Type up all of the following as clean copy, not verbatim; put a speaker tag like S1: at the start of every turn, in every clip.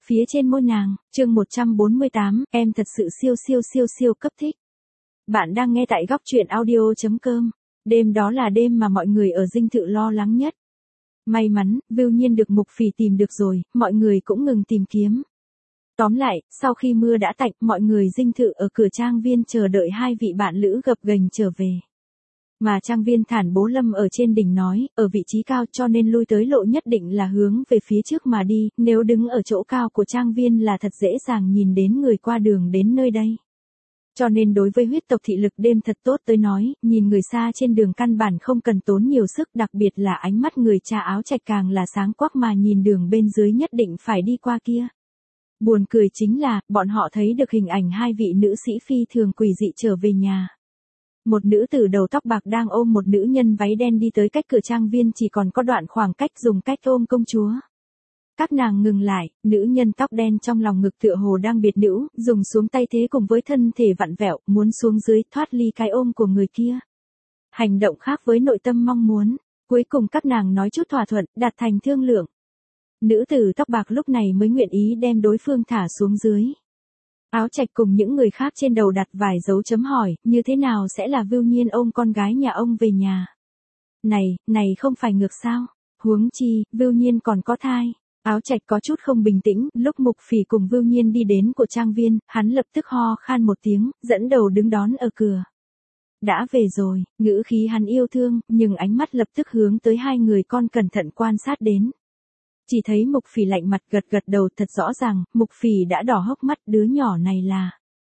S1: phía trên môi nàng, chương 148, em thật sự siêu cấp thích. Bạn đang nghe tại góc truyện audio.com. Đêm đó là đêm mà mọi người ở dinh thự lo lắng nhất. May mắn, Vưu Nhiên được Mục Phỉ tìm được rồi, mọi người cũng ngừng tìm kiếm. Tóm lại, sau khi mưa đã tạnh, mọi người dinh thự ở cửa trang viên chờ đợi hai vị bạn lữ gập ghềnh trở về. Mà trang viên Thản Bố Lâm ở trên đỉnh nói, ở vị trí cao cho nên lui tới lộ nhất định là hướng về phía trước mà đi, nếu đứng ở chỗ cao của trang viên là thật dễ dàng nhìn đến người qua đường đến nơi đây. Cho nên đối với huyết tộc thị lực đêm thật tốt tới nói, nhìn người xa trên đường căn bản không cần tốn nhiều sức, đặc biệt là ánh mắt người cha áo trạch càng là sáng quắc mà nhìn đường bên dưới nhất định phải đi qua kia. Buồn cười chính là, bọn họ thấy được hình ảnh hai vị nữ sĩ phi thường quỷ dị trở về nhà. Một nữ tử đầu tóc bạc đang ôm một nữ nhân váy đen đi tới cách cửa trang viên chỉ còn có đoạn khoảng cách dùng cách ôm công chúa. Các nàng ngừng lại, nữ nhân tóc đen trong lòng ngực tựa hồ đang biệt nữ, dùng xuống tay thế cùng với thân thể vặn vẹo, muốn xuống dưới thoát ly cái ôm của người kia. Hành động khác với nội tâm mong muốn, cuối cùng các nàng nói chút thỏa thuận, đạt thành thương lượng. Nữ tử tóc bạc lúc này mới nguyện ý đem đối phương thả xuống dưới. Áo Trạch cùng những người khác trên đầu đặt vài dấu chấm hỏi, như thế nào sẽ là Vưu Nhiên ôm con gái nhà ông về nhà? Này không phải ngược sao? Huống chi, Vưu Nhiên còn có thai. Áo Trạch có chút không bình tĩnh, lúc Mục Phỉ cùng Vưu Nhiên đi đến của trang viên, hắn lập tức ho khan một tiếng, dẫn đầu đứng đón ở cửa. Đã về rồi, ngữ khí hắn yêu thương, nhưng ánh mắt lập tức hướng tới hai người con cẩn thận quan sát đến. Chỉ thấy Mục Phỉ lạnh mặt gật đầu thật rõ ràng, Mục Phỉ đã đỏ hốc mắt, đứa nhỏ này là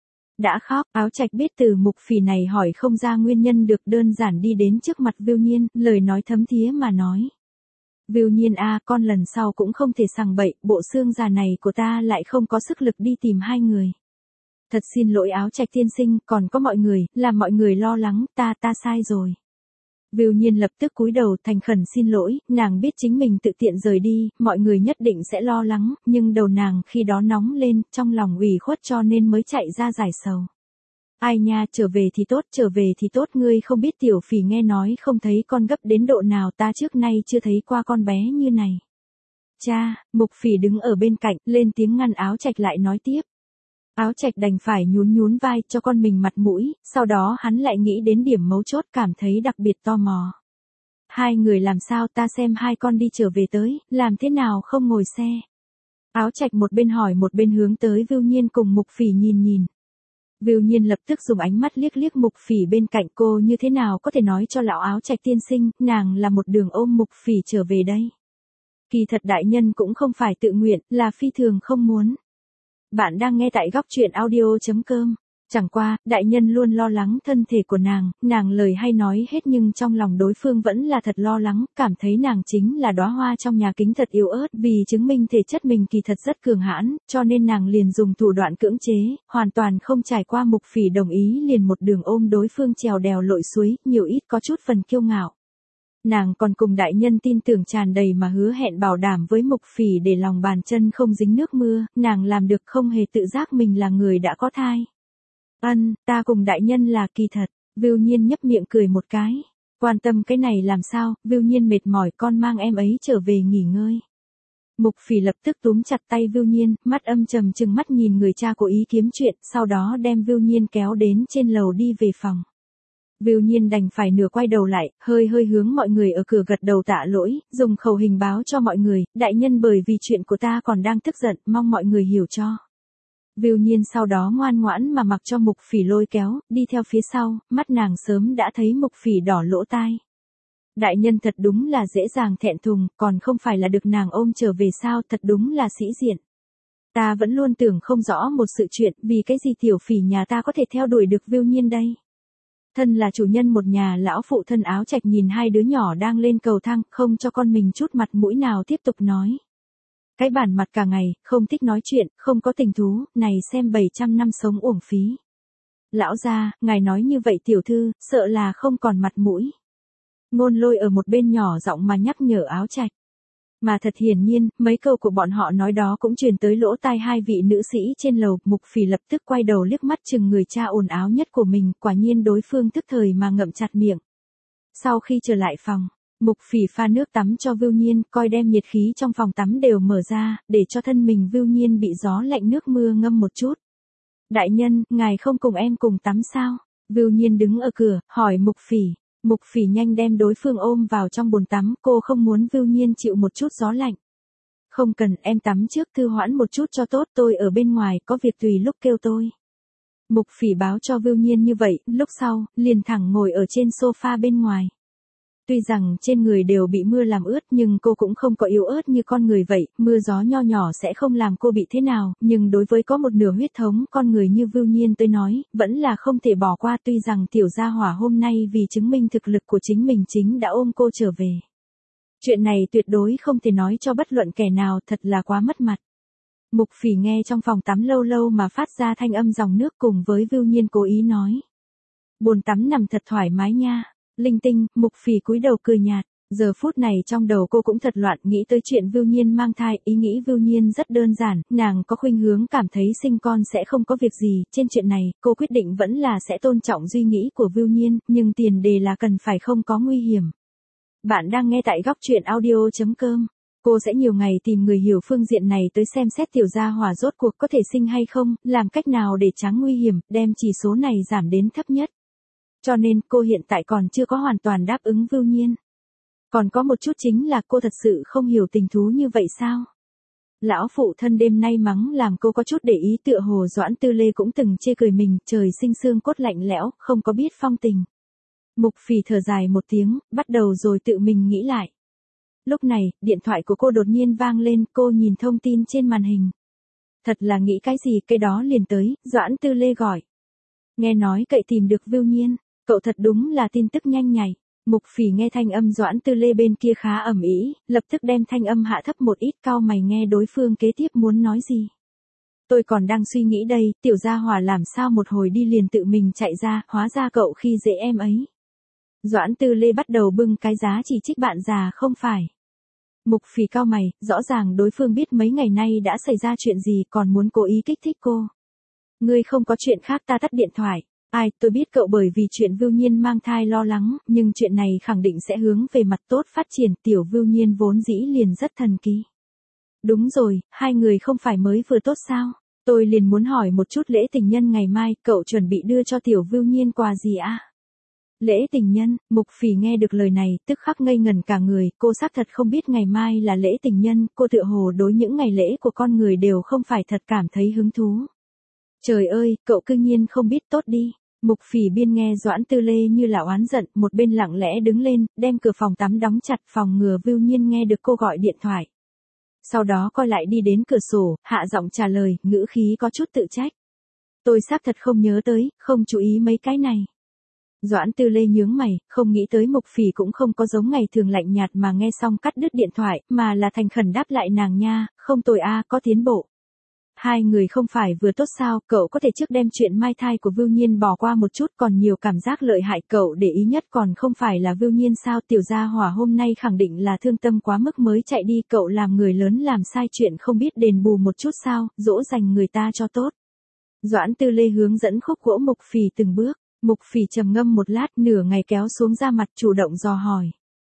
S1: đã khóc. Áo Trạch biết từ Mục Phỉ này hỏi không ra nguyên nhân được đơn giản đi đến trước mặt Vưu Nhiên, lời nói thấm thía mà nói. Vưu Nhiên a, con lần sau cũng không thể sằng bậy, bộ xương già này của ta lại không có sức lực đi tìm hai người. Thật xin lỗi Áo Trạch tiên sinh, còn có mọi người, làm mọi người lo lắng, ta sai rồi. Vưu Nhiên lập tức cúi đầu thành khẩn xin lỗi, nàng biết chính mình tự tiện rời đi, mọi người nhất định sẽ lo lắng, nhưng đầu nàng khi đó nóng lên, trong lòng ủy khuất cho nên mới chạy ra giải sầu. Ai nha, trở về thì tốt, ngươi không biết Tiểu Phỉ nghe nói không thấy con gấp đến độ nào, ta trước nay chưa thấy qua con bé như này. Cha, Mục Phỉ đứng ở bên cạnh, lên tiếng ngăn Áo Trạch lại nói tiếp. Áo Trạch đành phải nhún vai cho con mình mặt mũi, sau đó hắn lại nghĩ đến điểm mấu chốt cảm thấy đặc biệt tò mò. Hai người làm sao, ta xem hai con đi trở về tới, làm thế nào không ngồi xe? Áo Trạch một bên hỏi một bên hướng tới Vưu Nhiên cùng Mục Phỉ nhìn. Vưu Nhiên lập tức dùng ánh mắt liếc Mục Phỉ bên cạnh, cô như thế nào có thể nói cho lão Áo Trạch tiên sinh, nàng là một đường ôm Mục Phỉ trở về đây. Kỳ thật đại nhân cũng không phải tự nguyện, là phi thường không muốn. Bạn đang nghe tại góc truyện audio.com. Chẳng qua, đại nhân luôn lo lắng thân thể của nàng lời hay nói hết nhưng trong lòng đối phương vẫn là thật lo lắng, cảm thấy nàng chính là đóa hoa trong nhà kính thật yếu ớt, vì chứng minh thể chất mình kỳ thật rất cường hãn, cho nên nàng liền dùng thủ đoạn cưỡng chế, hoàn toàn không trải qua Mục Phỉ đồng ý liền một đường ôm đối phương trèo đèo lội suối, nhiều ít có chút phần kiêu ngạo. Nàng còn cùng đại nhân tin tưởng tràn đầy mà hứa hẹn bảo đảm với Mục Phỉ để lòng bàn chân không dính nước mưa, nàng làm được không hề tự giác mình là người đã có thai. Ta cùng đại nhân là kỳ thật, Vưu Nhiên nhấp miệng cười một cái. Quan tâm cái này làm sao, Vưu Nhiên mệt mỏi, con mang em ấy trở về nghỉ ngơi. Mục Phỉ lập tức túm chặt tay Vưu Nhiên, mắt âm trầm trừng mắt nhìn người cha cố ý kiếm chuyện, sau đó đem Vưu Nhiên kéo đến trên lầu đi về phòng. Vưu Nhiên đành phải nửa quay đầu lại, hơi hướng mọi người ở cửa gật đầu tạ lỗi, dùng khẩu hình báo cho mọi người, đại nhân bởi vì chuyện của ta còn đang tức giận, mong mọi người hiểu cho. Vưu Nhiên sau đó ngoan ngoãn mà mặc cho Mục Phỉ lôi kéo, đi theo phía sau, mắt nàng sớm đã thấy Mục Phỉ đỏ lỗ tai. Đại nhân thật đúng là dễ dàng thẹn thùng, còn không phải là được nàng ôm trở về sao, thật đúng là sĩ diện. Ta vẫn luôn tưởng không rõ một sự chuyện, vì cái gì Tiểu Phỉ nhà ta có thể theo đuổi được Vưu Nhiên đây. Thân là chủ nhân một nhà, lão phụ thân Áo Trạch nhìn hai đứa nhỏ đang lên cầu thang, không cho con mình chút mặt mũi nào tiếp tục nói. Cái bản mặt cả ngày, không thích nói chuyện, không có tình thú, này xem 700 năm sống uổng phí. Lão gia, ngài nói như vậy tiểu thư, sợ là không còn mặt mũi. Ngôn Lôi ở một bên nhỏ giọng mà nhắc nhở Áo Trạch. Mà thật hiển nhiên, mấy câu của bọn họ nói đó cũng truyền tới lỗ tai hai vị nữ sĩ trên lầu, Mục Phỉ lập tức quay đầu liếc mắt chừng người cha ồn áo nhất của mình, quả nhiên đối phương tức thời mà ngậm chặt miệng. Sau khi trở lại phòng, Mục Phỉ pha nước tắm cho Vưu Nhiên, coi đem nhiệt khí trong phòng tắm đều mở ra, để cho thân mình Vưu Nhiên bị gió lạnh nước mưa ngâm một chút. Đại nhân, ngài không cùng em cùng tắm sao? Vưu Nhiên đứng ở cửa, hỏi Mục Phỉ. Mục Phỉ nhanh đem đối phương ôm vào trong bồn tắm, cô không muốn Vưu Nhiên chịu một chút gió lạnh. Không cần, em tắm trước thư hoãn một chút cho tốt, tôi ở bên ngoài, có việc tùy lúc kêu tôi. Mục Phỉ báo cho Vưu Nhiên như vậy, lúc sau, liền thẳng ngồi ở trên sofa bên ngoài. Tuy rằng trên người đều bị mưa làm ướt nhưng cô cũng không có yếu ớt như con người vậy, mưa gió nho nhỏ sẽ không làm cô bị thế nào, nhưng đối với có một nửa huyết thống con người như Vưu Nhiên tôi nói, vẫn là không thể bỏ qua, tuy rằng tiểu gia hỏa hôm nay vì chứng minh thực lực của chính mình chính đã ôm cô trở về. Chuyện này tuyệt đối không thể nói cho bất luận kẻ nào, thật là quá mất mặt. Mục Phỉ nghe trong phòng tắm lâu lâu mà phát ra thanh âm dòng nước cùng với Vưu Nhiên cố ý nói. Bồn tắm nằm thật thoải mái nha. Linh tinh, Mục Phỉ cúi đầu cười nhạt. Giờ phút này trong đầu cô cũng thật loạn, nghĩ tới chuyện Vưu Nhiên mang thai, ý nghĩ Vưu Nhiên rất đơn giản, nàng có khuynh hướng cảm thấy sinh con sẽ không có việc gì, trên chuyện này, cô quyết định vẫn là sẽ tôn trọng suy nghĩ của Vưu Nhiên, nhưng tiền đề là cần phải không có nguy hiểm. Bạn đang nghe tại góc truyện audio.com. Cô sẽ nhiều ngày tìm người hiểu phương diện này tới xem xét tiểu gia hỏa rốt cuộc có thể sinh hay không, làm cách nào để tránh nguy hiểm, đem chỉ số này giảm đến thấp nhất. Cho nên cô hiện tại còn chưa có hoàn toàn đáp ứng Vưu Nhiên. Còn có một chút chính là cô thật sự không hiểu tình thú như vậy sao? Lão phụ thân đêm nay mắng làm cô có chút để ý, tựa hồ Doãn Tư Lê cũng từng chê cười mình, trời sinh xương cốt lạnh lẽo, không có biết phong tình. Mục Phỉ thở dài một tiếng, bắt đầu rồi tự mình nghĩ lại. Lúc này, điện thoại của cô đột nhiên vang lên, cô nhìn thông tin trên màn hình. Thật là nghĩ cái gì, cái đó liền tới, Doãn Tư Lê gọi. Nghe nói cậy tìm được Vưu Nhiên, cậu thật đúng là tin tức nhanh nhạy. Mục Phỉ nghe thanh âm Doãn Tư Lê bên kia khá ầm ĩ, lập tức đem thanh âm hạ thấp một ít, cau mày nghe đối phương kế tiếp muốn nói gì. Tôi còn đang suy nghĩ đây, tiểu gia hỏa làm sao một hồi đi liền tự mình chạy ra, hóa ra cậu khi dễ em ấy. Doãn Tư Lê bắt đầu bưng cái giá chỉ trích bạn già không phải. Mục Phỉ cau mày, rõ ràng đối phương biết mấy ngày nay đã xảy ra chuyện gì còn muốn cố ý kích thích cô. Ngươi không có chuyện khác, ta tắt điện thoại. Ai, tôi biết cậu bởi vì chuyện Vưu Nhiên mang thai lo lắng, nhưng chuyện này khẳng định sẽ hướng về mặt tốt phát triển, tiểu Vưu Nhiên vốn dĩ liền rất thần kỳ. Đúng rồi, hai người không phải mới vừa tốt sao? Tôi liền muốn hỏi một chút lễ tình nhân ngày mai, cậu chuẩn bị đưa cho tiểu Vưu Nhiên quà gì à? Lễ tình nhân, Mục Phỉ nghe được lời này, tức khắc ngây ngẩn cả người, cô xác thật không biết ngày mai là lễ tình nhân, cô tựa hồ đối những ngày lễ của con người đều không phải thật cảm thấy hứng thú. Trời ơi, cậu cư nhiên không biết, tốt đi. Mục Phỉ biên nghe Doãn Tư Lê như là oán giận, một bên lặng lẽ đứng lên, đem cửa phòng tắm đóng chặt, phòng ngừa Vưu Nhiên nghe được cô gọi điện thoại. Sau đó coi lại đi đến cửa sổ, hạ giọng trả lời, ngữ khí có chút tự trách. Tôi xác thật không nhớ tới, không chú ý mấy cái này. Doãn Tư Lê nhướng mày, không nghĩ tới Mục Phỉ cũng không có giống ngày thường lạnh nhạt mà nghe xong cắt đứt điện thoại, mà là thành khẩn đáp lại nàng nha, không tồi a, có tiến bộ. Hai người không phải vừa tốt sao, cậu có thể trước đem chuyện mai thai của Vưu Nhiên bỏ qua một chút, còn nhiều cảm giác lợi hại, cậu để ý nhất còn không phải là Vưu Nhiên sao, tiểu gia hỏa hôm nay khẳng định là thương tâm quá mức mới chạy đi, cậu làm người lớn làm sai chuyện không biết đền bù một chút sao, dỗ dành người ta cho tốt. Doãn Tư Lê hướng dẫn khúc gỗ Mục Phỉ từng bước, Mục Phỉ trầm ngâm một lát, nửa ngày kéo xuống da mặt chủ động dò hỏi.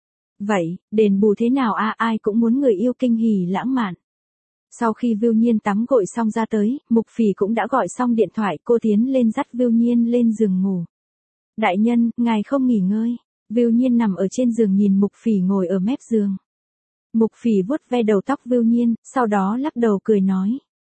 S1: Vậy, đền bù thế nào a, ai cũng muốn người yêu kinh hỉ lãng mạn. Sau khi Vưu Nhiên tắm gội xong ra tới, Mục Phỉ cũng đã gọi xong điện thoại, cô tiến lên dắt Vưu Nhiên lên giường ngủ. Đại nhân, ngài không nghỉ ngơi. Vưu Nhiên nằm ở trên giường nhìn Mục Phỉ ngồi ở mép giường. Mục Phỉ vuốt ve đầu tóc Vưu Nhiên, sau đó lắc đầu cười nói.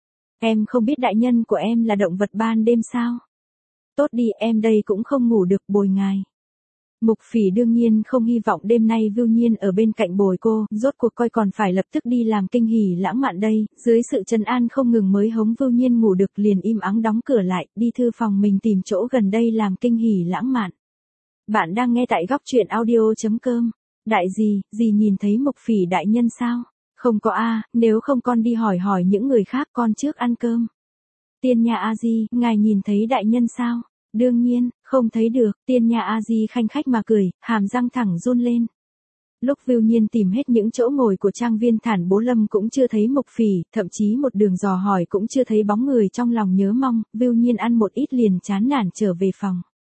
S1: Em không biết đại nhân của em là động vật ban đêm sao? Tốt đi, em đây cũng không ngủ được, bồi ngài. Mục Phỉ đương nhiên không hy vọng đêm nay Vưu Nhiên ở bên cạnh bồi cô, rốt cuộc coi còn phải lập tức đi làm kinh hỉ lãng mạn đây, dưới sự trấn an không ngừng mới hống Vưu Nhiên ngủ được, liền im ắng đóng cửa lại, đi thư phòng mình tìm chỗ gần đây làm kinh hỉ lãng mạn. Bạn đang nghe tại góc truyện audio.com. Đại gì nhìn thấy Mục Phỉ đại nhân sao? Không có a, nếu không con đi hỏi những người khác, con trước ăn cơm. Tiên Nha A Di, ngài nhìn thấy đại nhân sao? Đương nhiên, không thấy được, Tiên Nha A Di khanh khách mà cười, hàm răng thẳng run lên. Lúc Vưu Nhiên tìm hết những chỗ ngồi của trang viên Thản Bố Lâm cũng chưa thấy Mục Phỉ, thậm chí một đường dò hỏi cũng chưa thấy bóng người, trong lòng nhớ mong, Vưu Nhiên ăn một ít liền chán nản trở về phòng.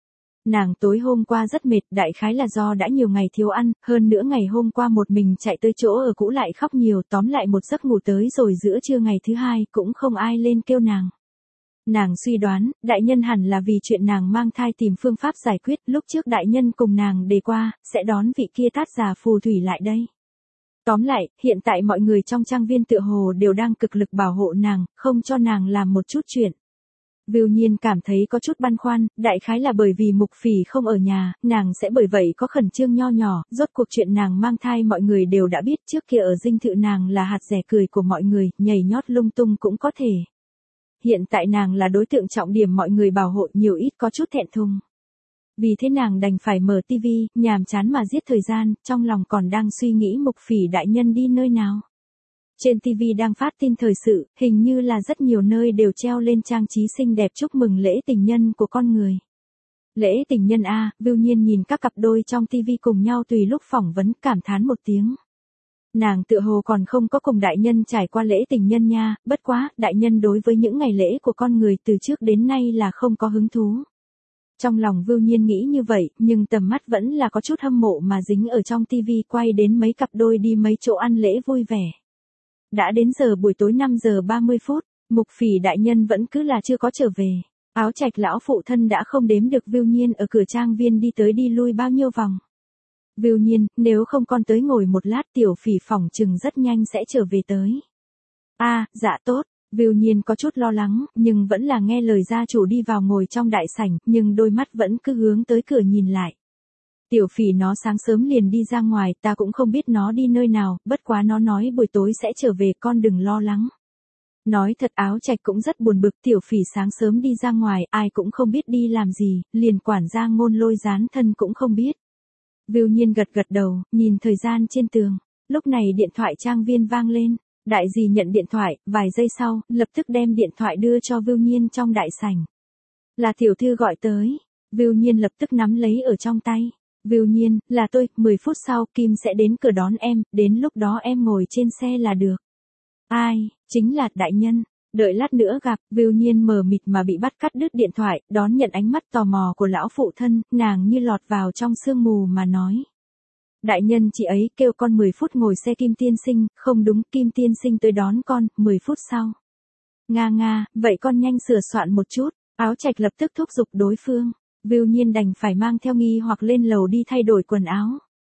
S1: Nàng tối hôm qua rất mệt, đại khái là do đã nhiều ngày thiếu ăn, hơn nữa ngày hôm qua một mình chạy tới chỗ ở cũ lại khóc nhiều, tóm lại một giấc ngủ tới rồi giữa trưa ngày thứ hai cũng không ai lên kêu nàng. Nàng suy đoán, đại nhân hẳn là vì chuyện nàng mang thai tìm phương pháp giải quyết, lúc trước đại nhân cùng nàng đề qua, sẽ đón vị kia tát già phù thủy lại đây. Tóm lại, hiện tại mọi người trong trang viên tựa hồ đều đang cực lực bảo hộ nàng, không cho nàng làm một chút chuyện. Vưu Nhiên cảm thấy có chút băn khoăn, đại khái là bởi vì Mục Phỉ không ở nhà, nàng sẽ bởi vậy có khẩn trương nho nhỏ, rốt cuộc chuyện nàng mang thai mọi người đều đã biết, trước kia ở dinh thự nàng là hạt rẻ cười của mọi người, nhảy nhót lung tung cũng có thể. Hiện tại nàng là đối tượng trọng điểm mọi người bảo hộ, nhiều ít có chút thẹn thùng. Vì thế nàng đành phải mở tivi, nhàm chán mà giết thời gian, trong lòng còn đang suy nghĩ Mục Phỉ đại nhân đi nơi nào. Trên TV đang phát tin thời sự, hình như là rất nhiều nơi đều treo lên trang trí xinh đẹp chúc mừng lễ tình nhân của con người. Lễ tình nhân a, Vưu Nhiên nhìn các cặp đôi trong TV cùng nhau tùy lúc phỏng vấn, cảm thán một tiếng. Nàng tựa hồ còn không có cùng đại nhân trải qua lễ tình nhân nha, bất quá, đại nhân đối với những ngày lễ của con người từ trước đến nay là không có hứng thú. Trong lòng Vưu Nhiên nghĩ như vậy, nhưng tầm mắt vẫn là có chút hâm mộ mà dính ở trong TV quay đến mấy cặp đôi đi mấy chỗ ăn lễ vui vẻ. Đã đến giờ buổi tối 5 giờ 30 phút, Mục Phỉ đại nhân vẫn cứ là chưa có trở về. Áo Trạch lão phụ thân đã không đếm được Vưu Nhiên ở cửa trang viên đi tới đi lui bao nhiêu vòng. Vưu Nhiên, nếu không con tới ngồi một lát, Tiểu Phỉ phỏng chừng rất nhanh sẽ trở về tới. Dạ tốt. Vưu Nhiên có chút lo lắng, nhưng vẫn là nghe lời gia chủ đi vào ngồi trong đại sảnh, nhưng đôi mắt vẫn cứ hướng tới cửa nhìn lại. Tiểu Phỉ nó sáng sớm liền đi ra ngoài, ta cũng không biết nó đi nơi nào, bất quá nó nói buổi tối sẽ trở về, con đừng lo lắng. Nói thật Áo Trạch cũng rất buồn bực, Tiểu Phỉ sáng sớm đi ra ngoài, ai cũng không biết đi làm gì, liền quản gia Ngôn Lôi dán thân cũng không biết. Vưu Nhiên gật gật đầu, nhìn thời gian trên tường. Lúc này điện thoại trang viên vang lên. Đại dì nhận điện thoại, vài giây sau, lập tức đem điện thoại đưa cho Vưu Nhiên trong đại sảnh. Là tiểu thư gọi tới. Vưu Nhiên lập tức nắm lấy ở trong tay. Vưu Nhiên, là tôi, 10 phút sau Kim sẽ đến cửa đón em, đến lúc đó em ngồi trên xe là được. Ai, chính là đại nhân. Đợi lát nữa gặp, Vưu Nhiên mờ mịt mà bị bắt cắt đứt điện thoại, đón nhận ánh mắt tò mò của lão phụ thân, nàng như lọt vào trong sương mù mà nói. Đại nhân chị ấy kêu con 10 phút ngồi xe Kim tiên sinh, không đúng, Kim tiên sinh tới đón con, 10 phút sau. Nga, vậy con nhanh sửa soạn một chút, Áo Trạch lập tức thúc giục đối phương. Vưu Nhiên đành phải mang theo nghi hoặc lên lầu đi thay đổi quần áo.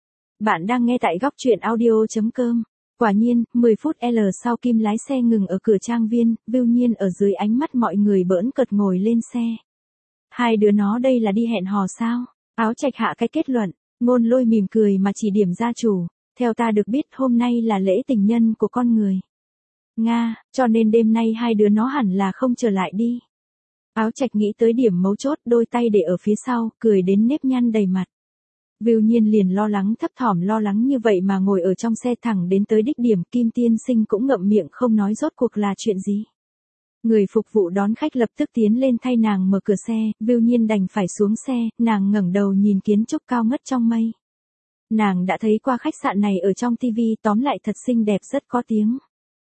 S1: Bạn đang nghe tại góc truyện audio.com. Quả nhiên, 10 phút L sau Kim lái xe ngừng ở cửa trang viên, Vưu Nhiên ở dưới ánh mắt mọi người bỡn cợt ngồi lên xe. Hai đứa nó đây là đi hẹn hò sao? Áo Trạch hạ cái kết luận, Ngôn Lôi mỉm cười mà chỉ điểm gia chủ, theo ta được biết hôm nay là lễ tình nhân của con người. Nga, cho nên đêm nay hai đứa nó hẳn là không trở lại đi. Áo Trạch nghĩ tới điểm mấu chốt, đôi tay để ở phía sau, cười đến nếp nhăn đầy mặt. Vưu Nhiên liền lo lắng thấp thỏm lo lắng như vậy mà ngồi ở trong xe thẳng đến tới đích điểm, Kim tiên sinh cũng ngậm miệng không nói rốt cuộc là chuyện gì. Người phục vụ đón khách lập tức tiến lên thay nàng mở cửa xe, Vưu Nhiên đành phải xuống xe, nàng ngẩng đầu nhìn kiến trúc cao ngất trong mây. Nàng đã thấy qua khách sạn này ở trong TV, tóm lại thật xinh đẹp rất có tiếng.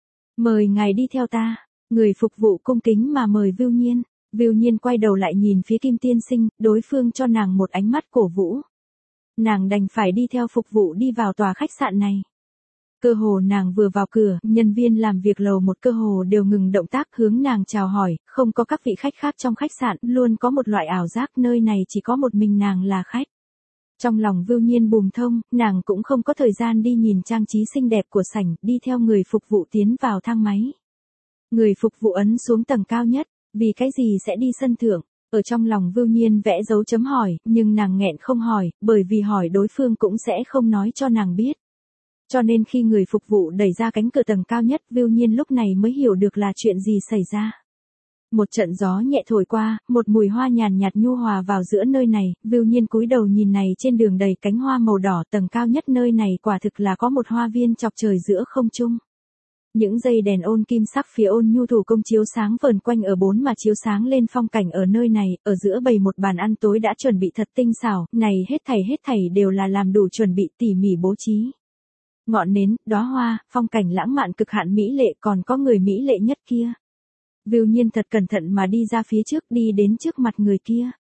S1: Mời ngài đi theo ta, người phục vụ cung kính mà mời Vưu Nhiên. Vưu Nhiên quay đầu lại nhìn phía Kim tiên sinh, đối phương cho nàng một ánh mắt cổ vũ. Nàng đành phải đi theo phục vụ đi vào tòa khách sạn này. Cơ hồ nàng vừa vào cửa, nhân viên làm việc lầu một cơ hồ đều ngừng động tác hướng nàng chào hỏi, không có các vị khách khác trong khách sạn, luôn có một loại ảo giác nơi này chỉ có một mình nàng là khách. Trong lòng Vưu Nhiên bùm thông, nàng cũng không có thời gian đi nhìn trang trí xinh đẹp của sảnh, đi theo người phục vụ tiến vào thang máy. Người phục vụ ấn xuống tầng cao nhất, vì cái gì sẽ đi sân thượng? Ở trong lòng Vưu Nhiên vẽ dấu chấm hỏi, nhưng nàng nghẹn không hỏi, bởi vì hỏi đối phương cũng sẽ không nói cho nàng biết. Cho nên khi người phục vụ đẩy ra cánh cửa tầng cao nhất, Vưu Nhiên lúc này mới hiểu được là chuyện gì xảy ra. Một trận gió nhẹ thổi qua, một mùi hoa nhàn nhạt nhu hòa vào giữa nơi này, Vưu Nhiên cúi đầu nhìn này trên đường đầy cánh hoa màu đỏ, tầng cao nhất nơi này quả thực là có một hoa viên chọc trời giữa không trung. Những dây đèn ôn kim sắc phía ôn nhu thủ công chiếu sáng vờn quanh ở bốn mà chiếu sáng lên phong cảnh ở nơi này, ở giữa bày một bàn ăn tối đã chuẩn bị thật tinh xảo, này hết thảy đều là làm đủ chuẩn bị tỉ mỉ bố trí. Ngọn nến, đóa hoa, phong cảnh lãng mạn cực hạn mỹ lệ, còn có người mỹ lệ nhất kia. Vưu Nhiên thật cẩn thận mà đi ra phía trước, đi đến trước mặt người kia.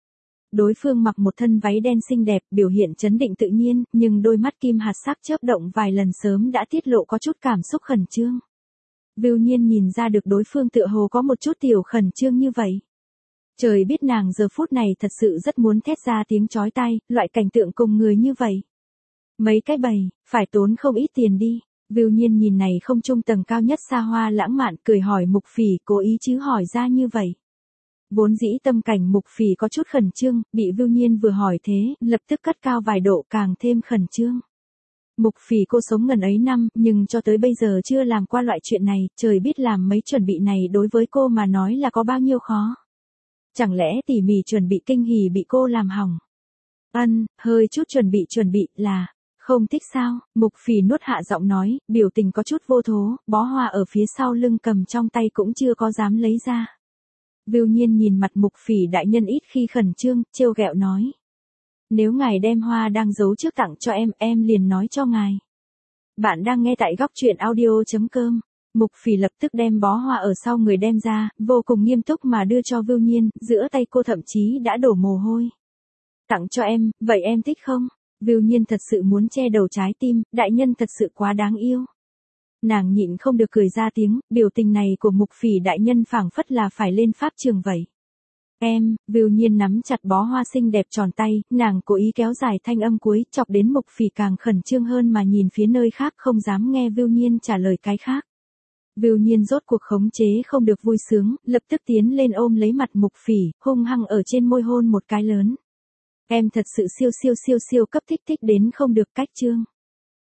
S1: Đối phương mặc một thân váy đen xinh đẹp, biểu hiện trấn định tự nhiên, nhưng đôi mắt kim hạt sắc chớp động vài lần sớm đã tiết lộ có chút cảm xúc khẩn trương. Vưu Nhiên nhìn ra được đối phương tựa hồ có một chút tiểu khẩn trương như vậy. Trời biết nàng giờ phút này thật sự rất muốn thét ra tiếng chói tai, loại cảnh tượng cùng người như vậy. Mấy cái bầy, phải tốn không ít tiền đi. Vưu Nhiên nhìn này không trung tầng cao nhất xa hoa lãng mạn, cười hỏi Mục Phỉ, cố ý chứ hỏi ra như vậy. Vốn dĩ tâm cảnh Mục Phỉ có chút khẩn trương, bị Vưu Nhiên vừa hỏi thế, lập tức cất cao vài độ càng thêm khẩn trương. Mục Phỉ cô sống ngần ấy năm, nhưng cho tới bây giờ chưa làm qua loại chuyện này, trời biết làm mấy chuẩn bị này đối với cô mà nói là có bao nhiêu khó. Chẳng lẽ tỉ mỉ chuẩn bị kinh hỉ bị cô làm hỏng? Hơi chút chuẩn bị là, không thích sao? Mục Phỉ nuốt hạ giọng nói, biểu tình có chút vô thố, bó hoa ở phía sau lưng cầm trong tay cũng chưa có dám lấy ra. Vưu Nhiên nhìn mặt Mục Phỉ đại nhân ít khi khẩn trương, trêu ghẹo nói. Nếu ngài đem hoa đang giấu trước tặng cho em liền nói cho ngài. Bạn đang nghe tại góc truyện audio.com. Mục Phỉ lập tức đem bó hoa ở sau người đem ra, vô cùng nghiêm túc mà đưa cho Vưu Nhiên, giữa tay cô thậm chí đã đổ mồ hôi. Tặng cho em, vậy em thích không? Vưu Nhiên thật sự muốn che đầu trái tim, đại nhân thật sự quá đáng yêu. Nàng nhịn không được cười ra tiếng, biểu tình này của Mục Phỉ đại nhân phảng phất là phải lên pháp trường vậy. Vưu Nhiên nắm chặt bó hoa xinh đẹp tròn tay, nàng cố ý kéo dài thanh âm cuối, chọc đến Mục Phỉ càng khẩn trương hơn mà nhìn phía nơi khác không dám nghe Vưu Nhiên trả lời cái khác. Vưu Nhiên rốt cuộc khống chế không được vui sướng, lập tức tiến lên ôm lấy mặt Mục Phỉ, hung hăng ở trên môi hôn một cái lớn. Em thật sự siêu cấp thích đến không được cách chương.